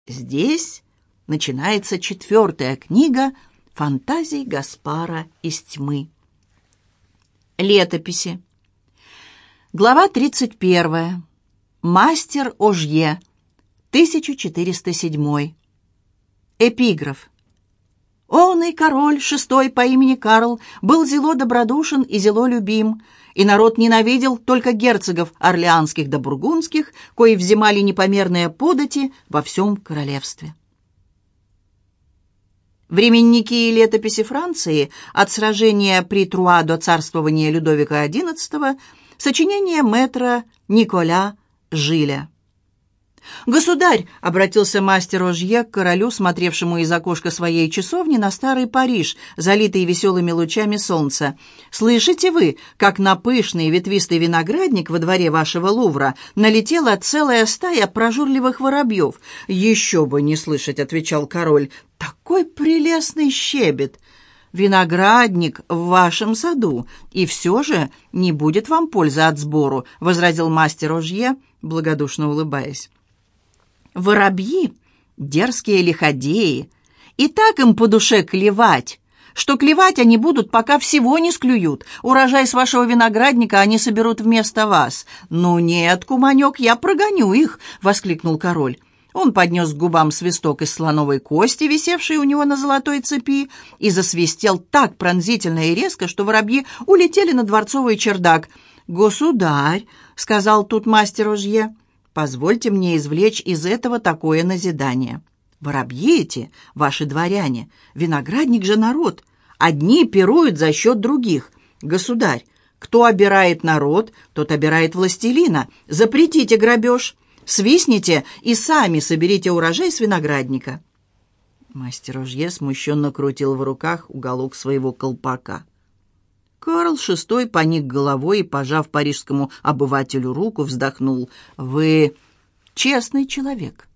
Здесь начинается 4-я книга фантазий Гаспара из тьмы. Летописи. Глава 31. Мастер Ожье. 1407. Эпиграф. «Оный король, 6 по имени Карл, был зело добродушен и зело любим, и народ ненавидел только герцогов орлеанских да бургундских, кои взимали непомерные подати во всем королевстве». Временники и летописи Франции от сражения при Труа до царствования Людовика XI, сочинение мэтра Николя Жиля. «Государь!» — обратился мастер Ожье к королю, смотревшему из окошка своей часовни на старый Париж, залитый веселыми лучами солнца. «Слышите вы, как на пышный ветвистый виноградник во дворе вашего Лувра налетела целая стая прожорливых воробьев?» «Еще бы не слышать!» — отвечал король. «Такой прелестный щебет! Виноградник в вашем саду, и все же не будет вам пользы от сбору», — возразил мастер Ожье, благодушно улыбаясь. «Воробьи — дерзкие лиходеи, и так им по душе клевать, что клевать они будут, пока всего не склюют. Урожай с вашего виноградника они соберут вместо вас». «Ну нет, куманек, я прогоню их», — воскликнул король. Он поднес к губам свисток из слоновой кости, висевший у него на золотой цепи, и засвистел так пронзительно и резко, что воробьи улетели на дворцовый чердак. «Государь», — сказал тут мастер Ожье, — «позвольте мне извлечь из этого такое назидание. Воробьи эти — ваши дворяне, виноградник же народ. Одни пируют за счет других. Государь, кто обирает народ, тот обирает властелина. Запретите грабеж. Свистните и сами соберите урожай с виноградника». Мастер Ожье смущенно крутил в руках уголок своего колпака. Карл VI поник головой и, пожав парижскому обывателю руку, вздохнул. «Вы честный человек.